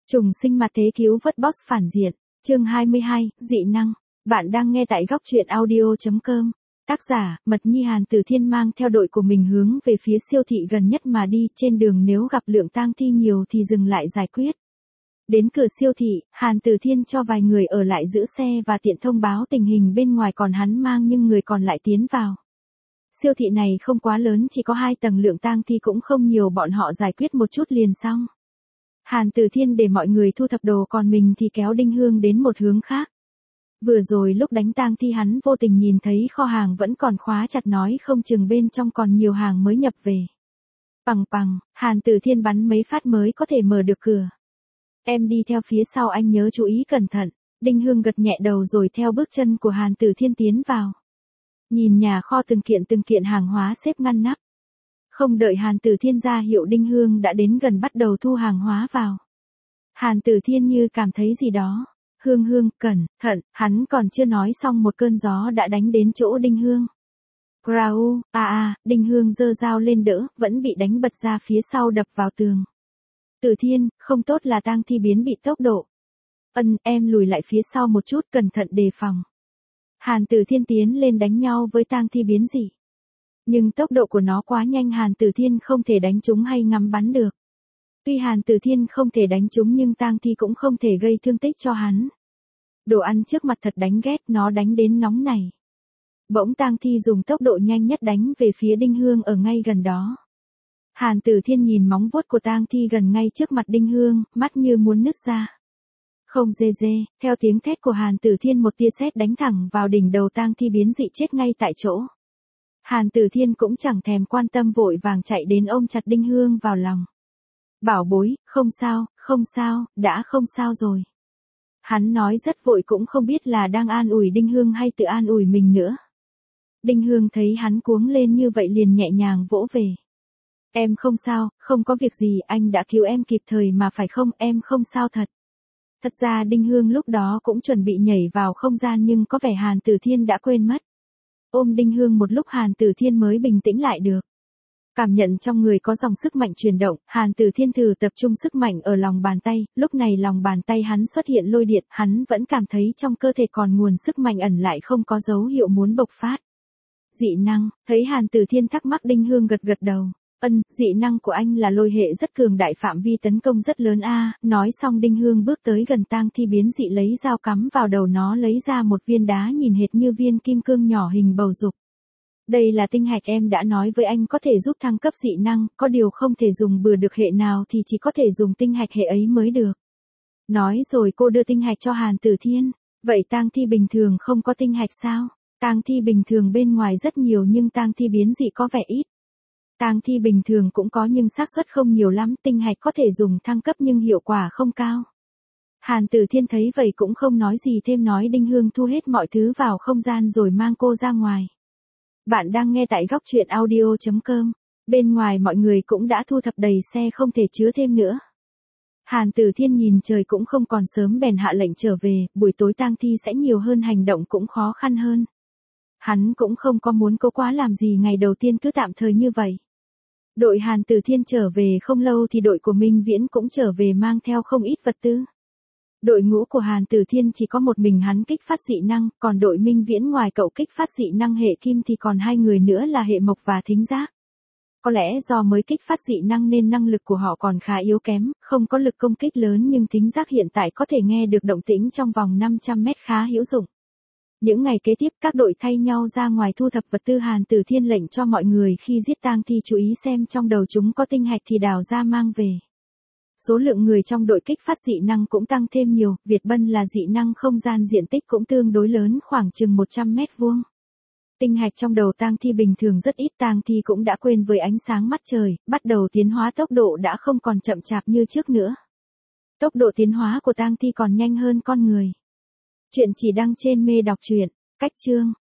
Trùng sinh mặt thế cứu vớt boss phản diện. Chương 22, dị năng. Bạn đang nghe tại góc truyện audio.com. Tác giả, Mật Nhi. Hàn Tử Thiên mang theo đội của mình hướng về phía siêu thị gần nhất mà đi, trên đường nếu gặp lượng tang thi nhiều thì dừng lại giải quyết. Đến cửa siêu thị, Hàn Tử Thiên cho vài người ở lại giữ xe và tiện thông báo tình hình bên ngoài, còn hắn mang những người còn lại tiến vào. Siêu thị này không quá lớn, chỉ có 2 tầng, lượng tang thi cũng không nhiều, bọn họ giải quyết một chút liền xong. Hàn Tử Thiên để mọi người thu thập đồ, còn mình thì kéo Đinh Hương đến một hướng khác. Vừa rồi lúc đánh tang thi hắn vô tình nhìn thấy kho hàng vẫn còn khóa chặt, nói không chừng bên trong còn nhiều hàng mới nhập về. Pằng pằng, Hàn Tử Thiên bắn mấy phát mới có thể mở được cửa. Em đi theo phía sau, anh nhớ chú ý cẩn thận. Đinh Hương gật nhẹ đầu rồi theo bước chân của Hàn Tử Thiên tiến vào. Nhìn nhà kho từng kiện hàng hóa xếp ngăn nắp. Không đợi Hàn Tử Thiên ra hiệu, Đinh Hương đã đến gần bắt đầu thu hàng hóa vào. Hàn Tử Thiên như cảm thấy gì đó. Hương, cẩn thận, hắn còn chưa nói xong một cơn gió đã đánh đến chỗ Đinh Hương. Grau, Đinh Hương giơ dao lên đỡ, vẫn bị đánh bật ra phía sau, đập vào tường. Tử Thiên, không tốt, là tang thi biến bị tốc độ. Em lùi lại phía sau một chút, cẩn thận đề phòng. Hàn Tử Thiên tiến lên đánh nhau với tang thi biến dị. Nhưng tốc độ của nó quá nhanh, Hàn Tử Thiên không thể đánh trúng hay ngắm bắn được. Tuy Hàn Tử Thiên không thể đánh trúng nhưng tang thi cũng không thể gây thương tích cho hắn. Đồ ăn trước mặt thật đánh ghét, nó đánh đến nóng này. Bỗng tang thi dùng tốc độ nhanh nhất đánh về phía Đinh Hương ở ngay gần đó. Hàn Tử Thiên nhìn móng vuốt của tang thi gần ngay trước mặt Đinh Hương, mắt như muốn nứt ra. Không dê, theo tiếng thét của Hàn Tử Thiên, một tia sét đánh thẳng vào đỉnh đầu tang thi biến dị, chết ngay tại chỗ. Hàn Tử Thiên cũng chẳng thèm quan tâm, vội vàng chạy đến ôm chặt Đinh Hương vào lòng. Bảo bối, không sao, đã không sao rồi. Hắn nói rất vội, cũng không biết là đang an ủi Đinh Hương hay tự an ủi mình nữa. Đinh Hương thấy hắn cuống lên như vậy liền nhẹ nhàng vỗ về. Em không sao, không có việc gì, anh đã cứu em kịp thời mà phải không, em không sao thật. Thật ra Đinh Hương lúc đó cũng chuẩn bị nhảy vào không gian, nhưng có vẻ Hàn Tử Thiên đã quên mất. Ôm Đinh Hương một lúc Hàn Tử Thiên mới bình tĩnh lại được. Cảm nhận trong người có dòng sức mạnh chuyển động, Hàn Tử Thiên thử tập trung sức mạnh ở lòng bàn tay, lúc này lòng bàn tay hắn xuất hiện lôi điện, hắn vẫn cảm thấy trong cơ thể còn nguồn sức mạnh ẩn lại không có dấu hiệu muốn bộc phát. Dị năng, thấy Hàn Tử Thiên thắc mắc, Đinh Hương gật đầu. Dị năng của anh là lôi hệ rất cường đại, phạm vi tấn công rất lớn a. Nói xong Đinh Hương bước tới gần tang thi biến dị, lấy dao cắm vào đầu nó, lấy ra một viên đá nhìn hệt như viên kim cương nhỏ hình bầu dục. Đây là tinh hạch, em đã nói với anh có thể giúp thăng cấp dị năng, có điều không thể dùng bừa được hệ nào thì chỉ có thể dùng tinh hạch hệ ấy mới được. Nói rồi cô đưa tinh hạch cho Hàn Tử Thiên. Vậy tang thi bình thường không có tinh hạch sao? Tang thi bình thường bên ngoài rất nhiều nhưng tang thi biến dị có vẻ ít. Tang thi bình thường cũng có nhưng xác suất không nhiều lắm, tinh hạch có thể dùng thăng cấp nhưng hiệu quả không cao. Hàn Tử Thiên thấy vậy cũng không nói gì thêm, nói Đinh Hương thu hết mọi thứ vào không gian rồi mang cô ra ngoài. Bạn đang nghe tại góc truyện audio.com. Bên ngoài mọi người cũng đã thu thập đầy xe, không thể chứa thêm nữa. Hàn Tử Thiên nhìn trời cũng không còn sớm, bèn hạ lệnh trở về, buổi tối tang thi sẽ nhiều hơn, hành động cũng khó khăn hơn. Hắn cũng không có muốn cố quá làm gì, ngày đầu tiên cứ tạm thời như vậy. Đội Hàn Tử Thiên trở về không lâu thì đội của Minh Viễn cũng trở về, mang theo không ít vật tư. Đội ngũ của Hàn Tử Thiên chỉ có một mình hắn kích phát dị năng, còn đội Minh Viễn ngoài cậu kích phát dị năng hệ kim thì còn 2 người nữa là hệ mộc và thính giác. Có lẽ do mới kích phát dị năng nên năng lực của họ còn khá yếu kém, không có lực công kích lớn, nhưng thính giác hiện tại có thể nghe được động tĩnh trong vòng 500 mét, khá hữu dụng. Những ngày kế tiếp các đội thay nhau ra ngoài thu thập vật tư. Hàn Tử Thiên lệnh cho mọi người khi giết tang thi chú ý xem trong đầu chúng có tinh hạch thì đào ra mang về. Số lượng người trong đội kích phát dị năng cũng tăng thêm nhiều, Việt Bân là dị năng không gian, diện tích cũng tương đối lớn, khoảng chừng 100 mét vuông. Tinh hạch trong đầu tang thi bình thường rất ít, tang thi cũng đã quen với ánh sáng mặt trời, bắt đầu tiến hóa, tốc độ đã không còn chậm chạp như trước nữa. Tốc độ tiến hóa của tang thi còn nhanh hơn con người. Chuyện chỉ đăng trên Mê Đọc Truyện. Cách chương